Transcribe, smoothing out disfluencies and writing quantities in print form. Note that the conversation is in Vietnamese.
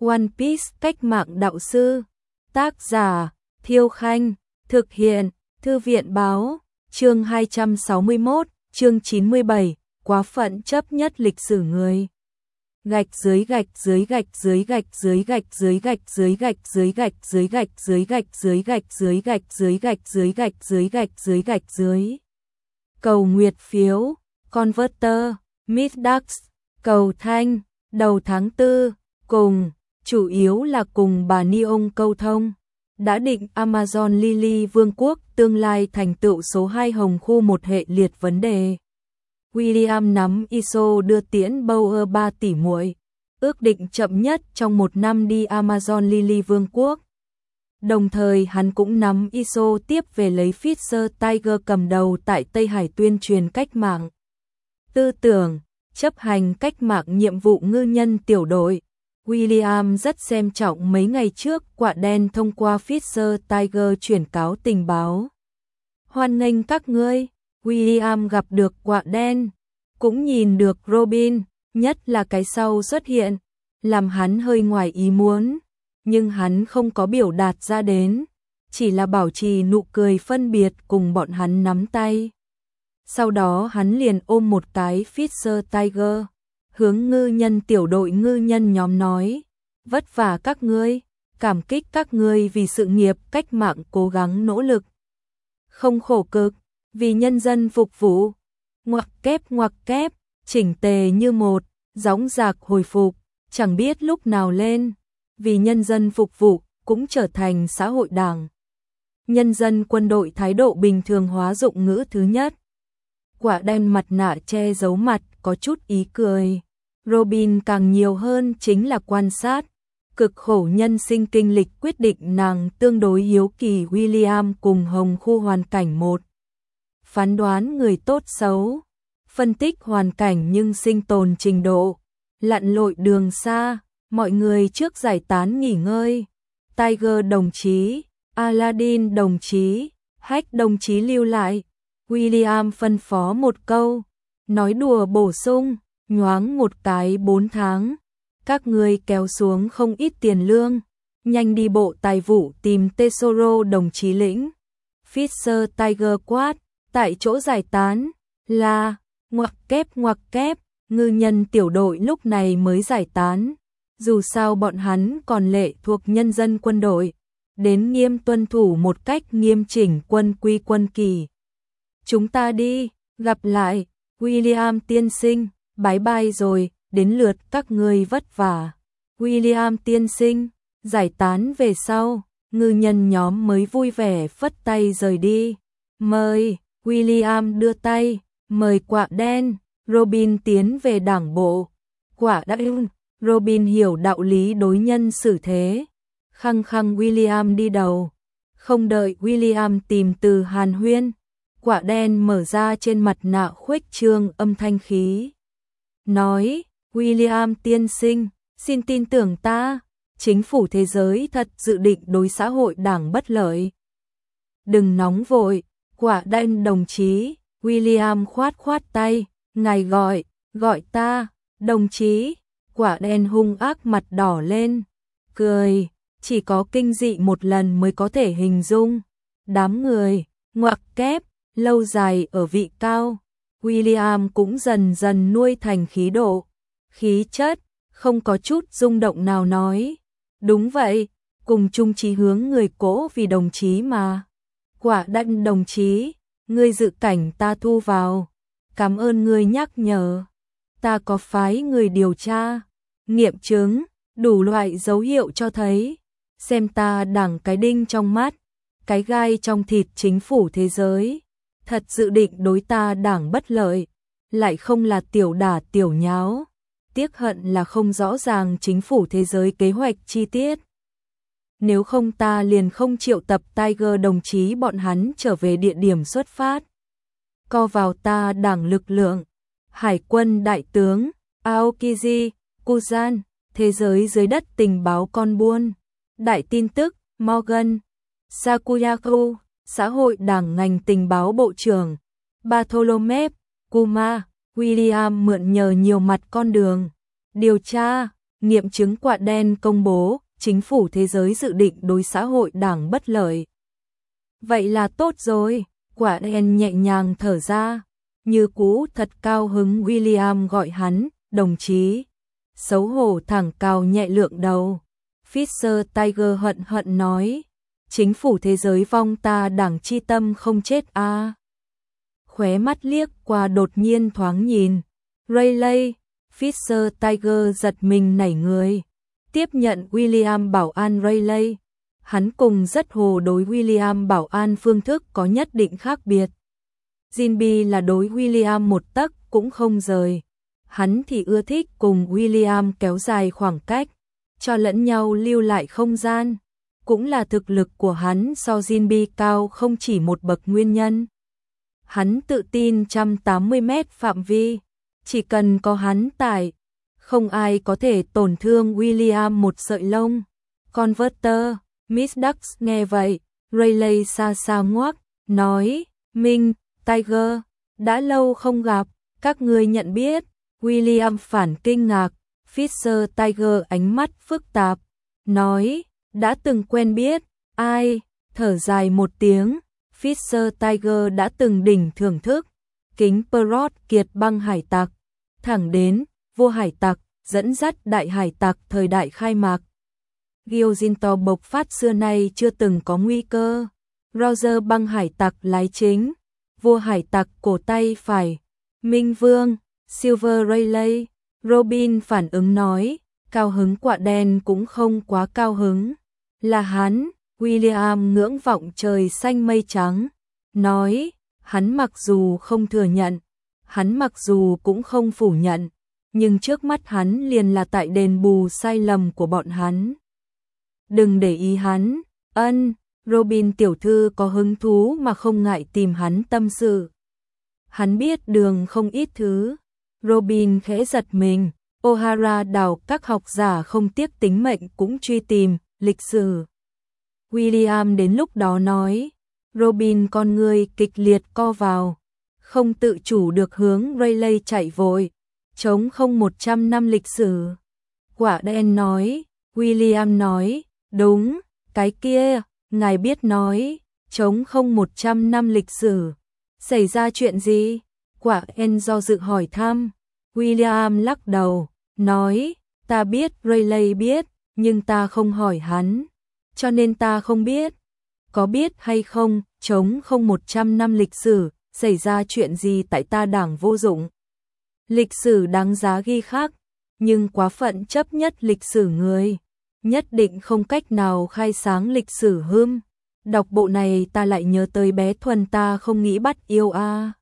One Piece cách mạng đạo sư. Tác giả Thiêu Khanh. Thực hiện Thư viện Báo. Chương 261, chương 97, quá phận chấp nhất lịch sử người. Gạch dưới gạch dưới gạch dưới gạch dưới gạch dưới gạch dưới gạch dưới gạch dưới gạch dưới gạch dưới gạch dưới gạch dưới gạch dưới gạch dưới gạch dưới gạch dưới. Cầu nguyệt phiếu, Converter, Middax, cầu thanh, đầu tháng 4, cùng, chủ yếu là cùng bà Neon câu thông. Đã định Amazon Lily Vương quốc tương lai thành tựu số 2 hồng khu một hệ liệt vấn đề. William nắm ISO đưa tiễn Bauer 3 tỷ muội, ước định chậm nhất trong 1 năm đi Amazon Lily Vương quốc. Đồng thời hắn cũng nắm ISO tiếp về lấy Fisher Tiger cầm đầu tại Tây Hải tuyên truyền cách mạng, tư tưởng, chấp hành cách mạng nhiệm vụ ngư nhân tiểu đội. William rất xem trọng mấy ngày trước Quạ Đen thông qua Fisher Tiger chuyển cáo tình báo. Hoan nghênh các ngươi. William gặp được Quạ Đen, cũng nhìn được Robin, nhất là cái sau xuất hiện, làm hắn hơi ngoài ý muốn, nhưng hắn không có biểu đạt ra đến, chỉ là bảo trì nụ cười phân biệt cùng bọn hắn nắm tay. Sau đó hắn liền ôm một cái Fisher Tiger, hướng ngư nhân tiểu đội ngư nhân nhóm nói, vất vả các ngươi, cảm kích các ngươi vì sự nghiệp cách mạng cố gắng nỗ lực, không khổ cực, vì nhân dân phục vụ. Ngoặc kép, chỉnh tề như một, dõng dạc hồi phục, chẳng biết lúc nào lên, vì nhân dân phục vụ cũng trở thành xã hội đảng. Nhân dân quân đội thái độ bình thường hóa dụng ngữ thứ nhất. Quạ Đen mặt nạ che giấu mặt có chút ý cười. Robin càng nhiều hơn chính là quan sát, cực khổ nhân sinh kinh lịch quyết định nàng tương đối hiếu kỳ William cùng hồng khu hoàn cảnh một. Phán đoán người tốt xấu, phân tích hoàn cảnh nhưng sinh tồn trình độ, lặn lội đường xa, mọi người trước giải tán nghỉ ngơi. Tiger đồng chí, Aladdin đồng chí, Hack đồng chí lưu lại. William phân phó một câu, nói đùa bổ sung, nhoáng một cái 4 tháng. Các ngươi kéo xuống không ít tiền lương, nhanh đi bộ tài vụ tìm Tesoro đồng chí lĩnh. Fisher Tiger quát, tại chỗ giải tán, là, ngoặc kép, ngư nhân tiểu đội lúc này mới giải tán. Dù sao bọn hắn còn lệ thuộc nhân dân quân đội, đến nghiêm tuân thủ một cách nghiêm chỉnh quân quy quân kỳ. Chúng ta đi, gặp lại, William tiên sinh, bye bye rồi, đến lượt các ngươi vất vả. William tiên sinh, giải tán về sau, ngư nhân nhóm mới vui vẻ phất tay rời đi. Mời, William đưa tay, mời Quạ Đen, Robin tiến về đảng bộ. Quạ Đen, Robin hiểu đạo lý đối nhân xử thế. Khăng khăng William đi đầu. Không đợi William tìm từ hàn huyên, Quạ Đen mở ra trên mặt nạ khuếch trương âm thanh khí. Nói, William tiên sinh, xin tin tưởng ta, chính phủ thế giới thật dự định đối xã hội đảng bất lợi. Đừng nóng vội, Quạ Đen đồng chí, William khoát tay, ngài gọi ta, đồng chí. Quạ Đen hung ác mặt đỏ lên, cười, chỉ có kinh dị một lần mới có thể hình dung. Đám người, ngoặc kép, lâu dài ở vị cao, William cũng dần dần nuôi thành khí độ, khí chất, không có chút rung động nào nói. Đúng vậy, cùng chung chí hướng người cố vì đồng chí mà. Quạ Đen đồng chí, ngươi dự cảnh ta thu vào, cảm ơn ngươi nhắc nhở. Ta có phái người điều tra, nghiệm chứng, đủ loại dấu hiệu cho thấy, xem ta đằng cái đinh trong mắt, cái gai trong thịt chính phủ thế giới, thật dự định đối ta đảng bất lợi, lại không là tiểu đả tiểu nháo, tiếc hận là không rõ ràng chính phủ thế giới kế hoạch chi tiết. Nếu không ta liền không triệu tập Tiger đồng chí bọn hắn trở về địa điểm xuất phát. Co vào ta đảng lực lượng, Hải quân đại tướng, Aokiji, Kuzan, thế giới dưới đất tình báo con buôn, đại tin tức, Morgan, Sakuyaku, xã hội đảng ngành tình báo bộ trưởng, Bartholomew, Kuma, William mượn nhờ nhiều mặt con đường, điều tra, nghiệm chứng quạ đen công bố, chính phủ thế giới dự định đối xã hội đảng bất lợi. Vậy là tốt rồi, quạ đen nhẹ nhàng thở ra, như cũ thật cao hứng. William gọi hắn, đồng chí. Xấu hổ thẳng cào nhẹ lượng đầu. Fisher Tiger hận hận nói, chính phủ thế giới vong ta đảng chi tâm không chết a. Khóe mắt liếc qua đột nhiên thoáng nhìn. Rayleigh, Fisher Tiger giật mình nảy người. Tiếp nhận William bảo an Rayleigh. Hắn cùng rất hồ đối William bảo an phương thức có nhất định khác biệt. Jinby là đối William một tấc cũng không rời. Hắn thì ưa thích cùng William kéo dài khoảng cách, cho lẫn nhau lưu lại không gian. Cũng là thực lực của hắn so Jinby cao không chỉ một bậc nguyên nhân. Hắn tự tin 180 mét phạm vi, chỉ cần có hắn tại, không ai có thể tổn thương William một sợi lông. Converter, Miss Dux nghe vậy, Rayleigh xa xa ngoác, nói, Minh, Tiger, đã lâu không gặp, các ngươi nhận biết. William phản kinh ngạc, Fisher Tiger ánh mắt phức tạp, nói, đã từng quen biết, ai, thở dài một tiếng, Fisher Tiger đã từng đỉnh thưởng thức, kính Perot kiệt băng hải tặc, thẳng đến, vua hải tặc, dẫn dắt đại hải tặc thời đại khai mạc. Gyojinto bộc phát xưa nay chưa từng có nguy cơ, Roger băng hải tặc lái chính, vua hải tặc cổ tay phải, Minh Vương, Silver Rayleigh. Robin phản ứng nói, cao hứng quạ đen cũng không quá cao hứng. Là hắn, William ngưỡng vọng trời xanh mây trắng, nói, hắn mặc dù không thừa nhận, hắn mặc dù cũng không phủ nhận, nhưng trước mắt hắn liền là tại đền bù sai lầm của bọn hắn. Đừng để ý hắn, Robin tiểu thư có hứng thú mà không ngại tìm hắn tâm sự. Hắn biết đường không ít thứ. Robin khẽ giật mình, O'Hara đào các học giả không tiếc tính mệnh cũng truy tìm, lịch sử. William đến lúc đó nói, Robin con người kịch liệt co vào, không tự chủ được hướng Rayleigh chạy vội, chống không 100 năm lịch sử. Quả đen nói, William nói, đúng, cái kia, ngài biết nói, chống không 100 năm lịch sử. Xảy ra chuyện gì? Quả đen do dự hỏi thăm. William lắc đầu, nói, ta biết Rayleigh biết, nhưng ta không hỏi hắn, cho nên ta không biết. Có biết hay không, chống không 100 năm lịch sử, xảy ra chuyện gì tại ta đảng vô dụng. Lịch sử đáng giá ghi khắc, nhưng quá phận chấp nhất lịch sử người, nhất định không cách nào khai sáng lịch sử hưm. Đọc bộ này ta lại nhớ tới bé Thuần ta không nghĩ bắt yêu a.